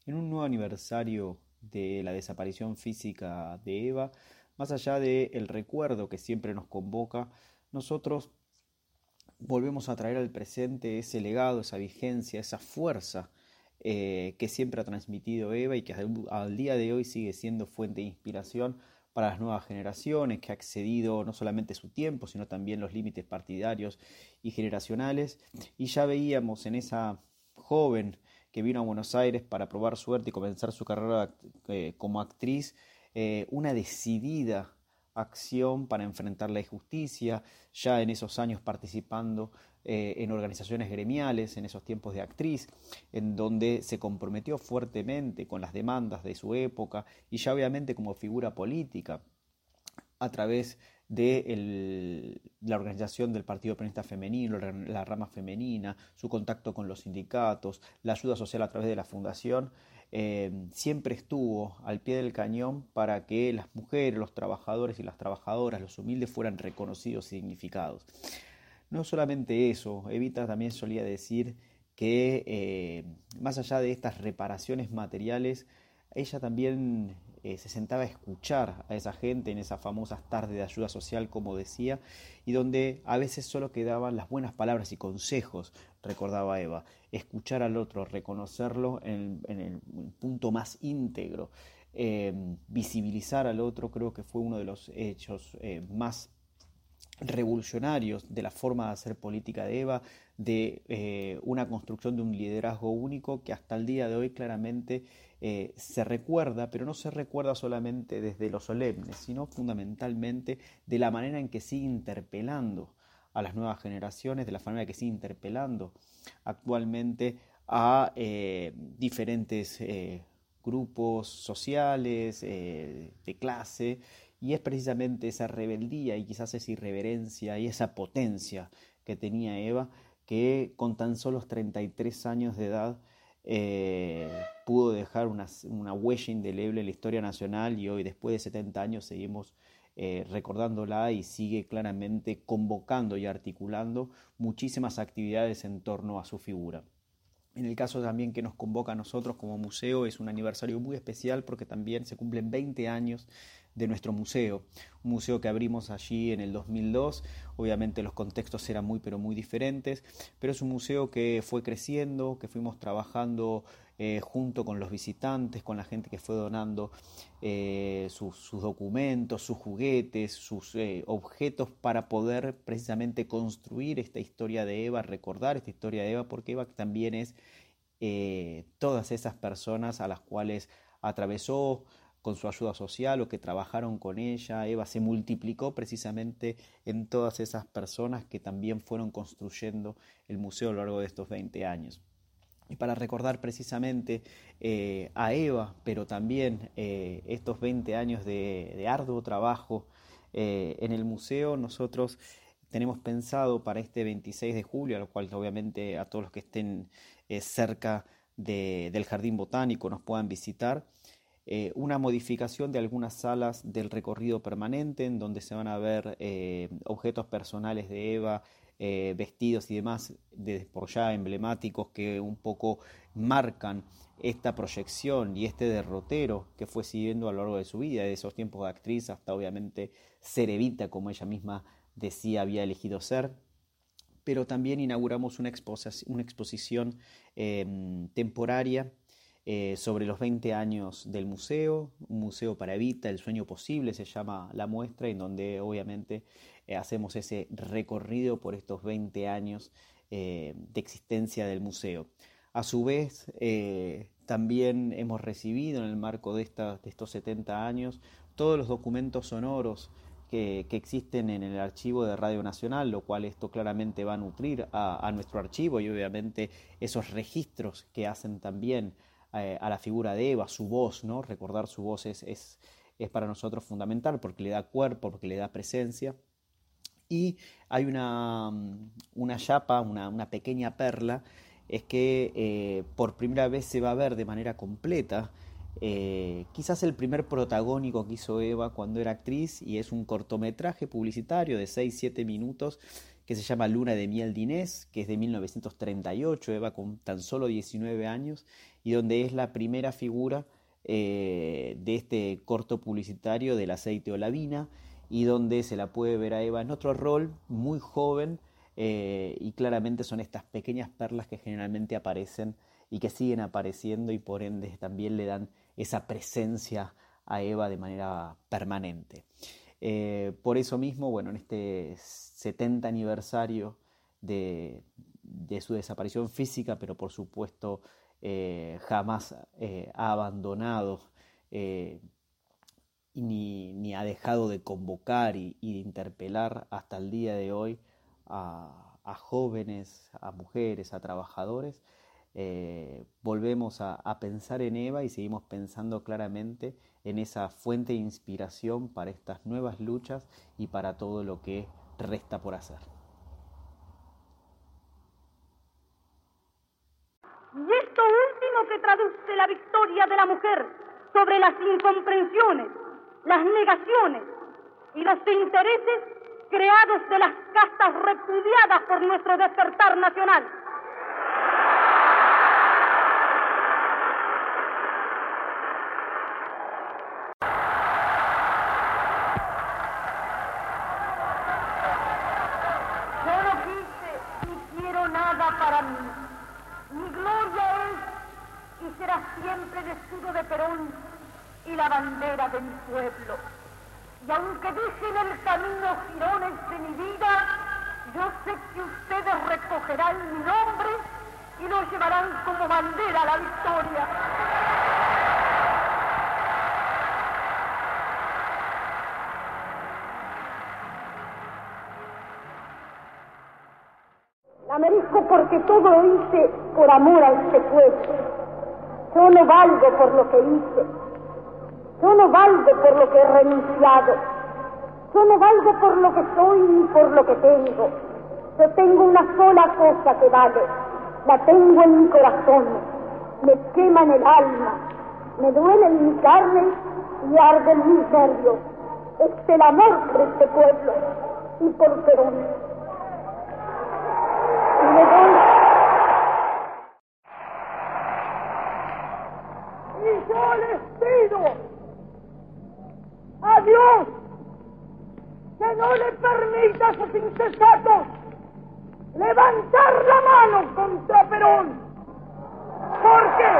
en un nuevo aniversario de la desaparición física de Eva, más allá del recuerdo que siempre nos convoca, nosotros volvemos a traer al presente ese legado, esa vigencia, esa fuerza que siempre ha transmitido Eva y que al día de hoy sigue siendo fuente de inspiración para las nuevas generaciones, que ha excedido no solamente su tiempo, sino también los límites partidarios y generacionales. Y ya veíamos en esa joven que vino a Buenos Aires para probar suerte y comenzar su carrera como actriz, una decidida acción para enfrentar la injusticia, ya en esos años participando en organizaciones gremiales, en esos tiempos de actriz, en donde se comprometió fuertemente con las demandas de su época y ya obviamente como figura política a través de la organización del Partido Peronista Femenino, la rama femenina, su contacto con los sindicatos, la ayuda social a través de la fundación, siempre estuvo al pie del cañón para que las mujeres, los trabajadores y las trabajadoras, los humildes fueran reconocidos y dignificados. No solamente eso, Evita también solía decir que más allá de estas reparaciones materiales, ella también se sentaba a escuchar a esa gente en esas famosas tardes de ayuda social, como decía, y donde a veces solo quedaban las buenas palabras y consejos, recordaba Eva, escuchar al otro, reconocerlo en el punto más íntegro, visibilizar al otro, creo que fue uno de los hechos más revolucionarios de la forma de hacer política de Eva, de una construcción de un liderazgo único que hasta el día de hoy claramente se recuerda, pero no se recuerda solamente desde lo solemne, sino fundamentalmente de la manera en que sigue interpelando a las nuevas generaciones, de la manera que sigue interpelando actualmente a diferentes grupos sociales, de clase, y es precisamente esa rebeldía y quizás esa irreverencia y esa potencia que tenía Eva, que con tan solo 33 años de edad pudo dejar una huella indeleble en la historia nacional y hoy, después de 70 años, seguimos recordándola y sigue claramente convocando y articulando muchísimas actividades en torno a su figura. En el caso también que nos convoca a nosotros como museo es un aniversario muy especial porque también se cumplen 20 años de nuestro museo, un museo que abrimos allí en el 2002, obviamente los contextos eran muy pero muy diferentes, pero es un museo que fue creciendo, que fuimos trabajando junto con los visitantes, con la gente que fue donando sus documentos, sus juguetes, sus objetos para poder precisamente construir esta historia de Eva, recordar esta historia de Eva, porque Eva también es todas esas personas a las cuales atravesó con su ayuda social o que trabajaron con ella. Eva se multiplicó precisamente en todas esas personas que también fueron construyendo el museo a lo largo de estos 20 años. Y para recordar precisamente a Eva, pero también estos 20 años de arduo trabajo en el museo, nosotros tenemos pensado para este 26 de julio, a lo cual obviamente a todos los que estén cerca del Jardín Botánico nos puedan visitar, una modificación de algunas salas del recorrido permanente en donde se van a ver objetos personales de Eva, vestidos y demás por ya emblemáticos que un poco marcan esta proyección y este derrotero que fue siguiendo a lo largo de su vida, de esos tiempos de actriz hasta obviamente ser Evita, como ella misma decía había elegido ser. Pero también inauguramos una exposición temporaria sobre los 20 años del museo, un museo para Evita, el sueño posible se llama la muestra, en donde obviamente hacemos ese recorrido por estos 20 años de existencia del museo. A su vez, también hemos recibido en el marco de estos 70 años todos los documentos sonoros que existen en el archivo de Radio Nacional, lo cual esto claramente va a nutrir a nuestro archivo y obviamente esos registros que hacen también a la figura de Eva, su voz, ¿no? Recordar su voz es para nosotros fundamental porque le da cuerpo, porque le da presencia. Y hay una chapa, una pequeña perla, es que por primera vez se va a ver de manera completa quizás el primer protagónico que hizo Eva cuando era actriz y es un cortometraje publicitario de 6-7 minutos que se llama Luna de miel de Inés, que es de 1938, Eva con tan solo 19 años y donde es la primera figura de este corto publicitario del aceite Olavina, y donde se la puede ver a Eva en otro rol muy joven, y claramente son estas pequeñas perlas que generalmente aparecen y que siguen apareciendo, y por ende también le dan esa presencia a Eva de manera permanente. Por eso mismo, bueno, en este 70 aniversario de su desaparición física, pero por supuesto jamás ha abandonado ni ha dejado de convocar y de interpelar hasta el día de hoy a jóvenes, a mujeres, a trabajadores. Volvemos a pensar en Eva y seguimos pensando claramente en esa fuente de inspiración para estas nuevas luchas y para todo lo que resta por hacer. Y esto último que traduce la victoria de la mujer sobre las incomprensiones, las negaciones y los intereses creados de las castas repudiadas por nuestro despertar nacional. Yo no quise ni quiero nada para mí. Mi gloria es y será siempre el escudo de Perón y la bandera de mi pueblo. Y aunque dejen el camino jirones de mi vida, yo sé que ustedes recogerán mi nombre y lo llevarán como bandera a la victoria. La merezco porque todo lo hice por amor a este pueblo. Yo no valgo por lo que hice. Yo no valgo por lo que he renunciado. Yo no valgo por lo que soy ni por lo que tengo. Yo tengo una sola cosa que vale. La tengo en mi corazón. Me quema en el alma. Me duele en mi carne y arde en mis nervios. Es el amor por este pueblo y por Perón. Y le doy... Y yo les pido a Dios que no le permita a sus insensatos levantar la mano contra Perón. ¿Por qué?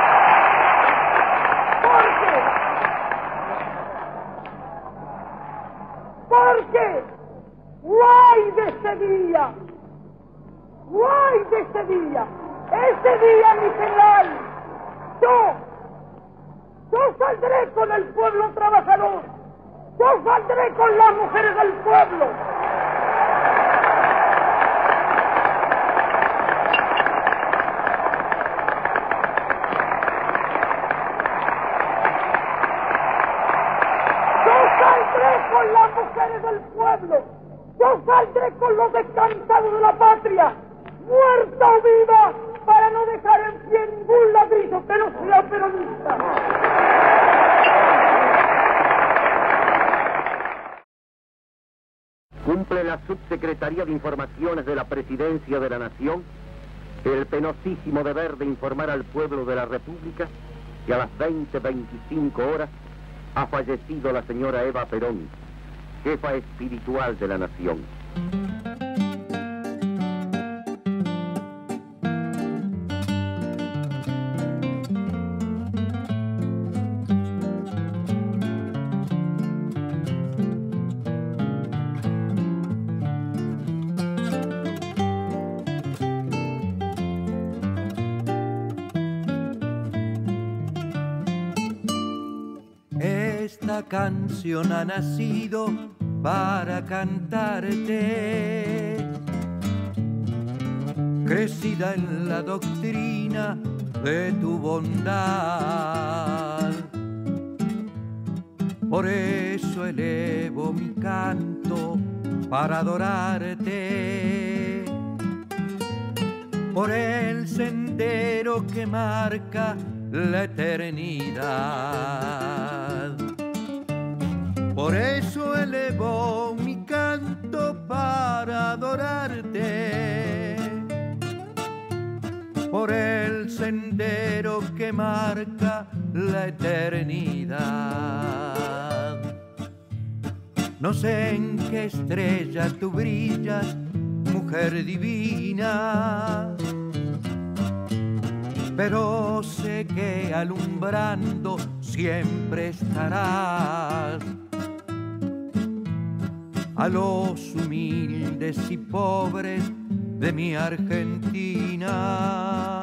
Porque guay de ese día, guay de ese día, mi general, yo saldré con el pueblo trabajador, yo saldré con las mujeres del pueblo. Con las mujeres del pueblo, yo saldré con los descansados de la patria, muerta o viva, para no dejar en pie ningún ladrillo que no sea peronista. Cumple la Subsecretaría de Informaciones de la Presidencia de la Nación el penosísimo deber de informar al pueblo de la República que a las 20:25 horas ha fallecido la señora Eva Perón, jefa espiritual de la nación. Esta canción ha nacido para cantarte, crecida en la doctrina de tu bondad. Por eso elevo mi canto para adorarte, por el sendero que marca la eternidad. Por eso elevo mi canto para adorarte, por el sendero que marca la eternidad. No sé en qué estrella tú brillas, mujer divina, pero sé que alumbrando siempre estarás a los humildes y pobres de mi Argentina,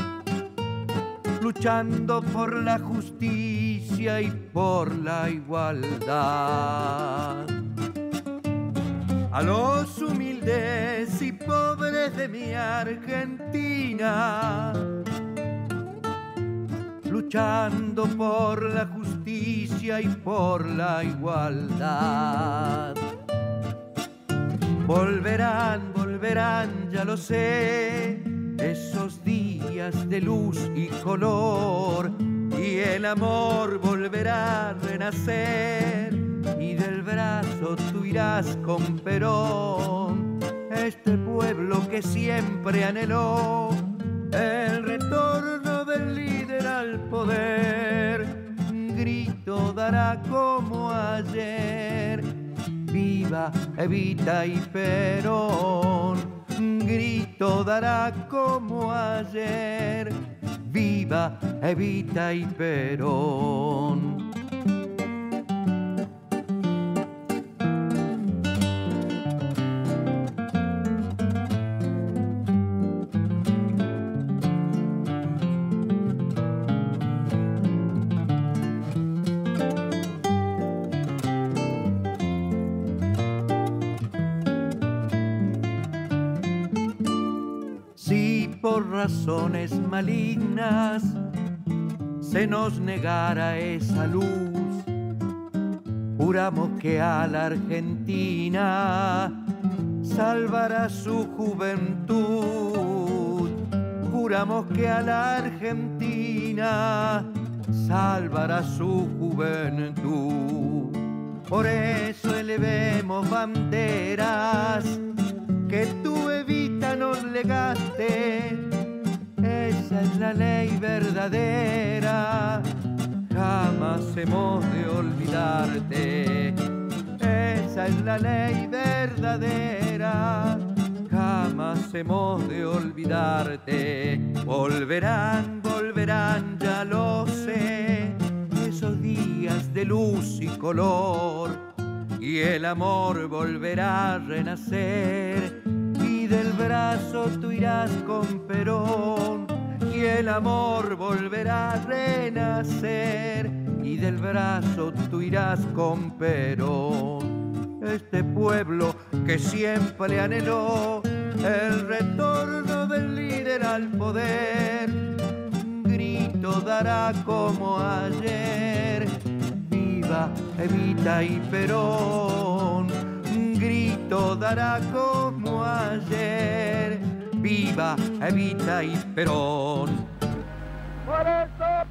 luchando por la justicia y por la igualdad. A los humildes y pobres de mi Argentina, luchando por la justicia y por la igualdad. Volverán, volverán, ya lo sé, esos días de luz y color, y el amor volverá a renacer, y del brazo tú irás con Perón, este pueblo que siempre anheló el retorno del líder al poder. Un grito dará como ayer: viva Evita y Perón. Un grito dará como ayer: viva Evita y Perón. Por razones malignas se nos negara esa luz, juramos que a la Argentina salvará su juventud. Juramos que a la Argentina salvará su juventud. Por eso elevemos banderas que tú, Evita, nos legaste. Esa es la ley verdadera, jamás hemos de olvidarte. Esa es la ley verdadera, jamás hemos de olvidarte. Volverán, volverán, ya lo sé, esos días de luz y color, y el amor volverá a renacer, y del brazo tú irás con Perón, y el amor volverá a renacer, y del brazo tú irás con Perón. Este pueblo que siempre anheló el retorno del líder al poder, un grito dará como ayer: viva Evita y Perón. Un grito dará como ayer: viva Evita y Perón. Por eso,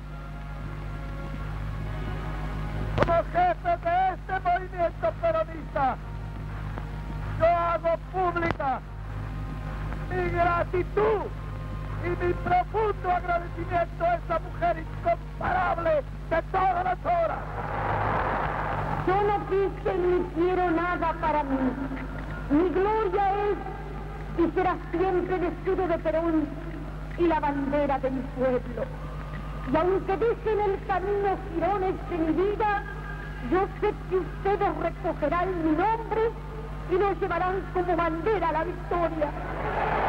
como jefe de este movimiento peronista, yo hago pública mi gratitud y mi profundo agradecimiento a esa mujer incomparable de todas las horas. Yo no quise ni quiero nada para mí. Mi gloria es y será siempre el escudo de Perón y la bandera de mi pueblo. Y aunque dejen el camino jirones de mi vida, yo sé que ustedes recogerán mi nombre y lo llevarán como bandera a la victoria.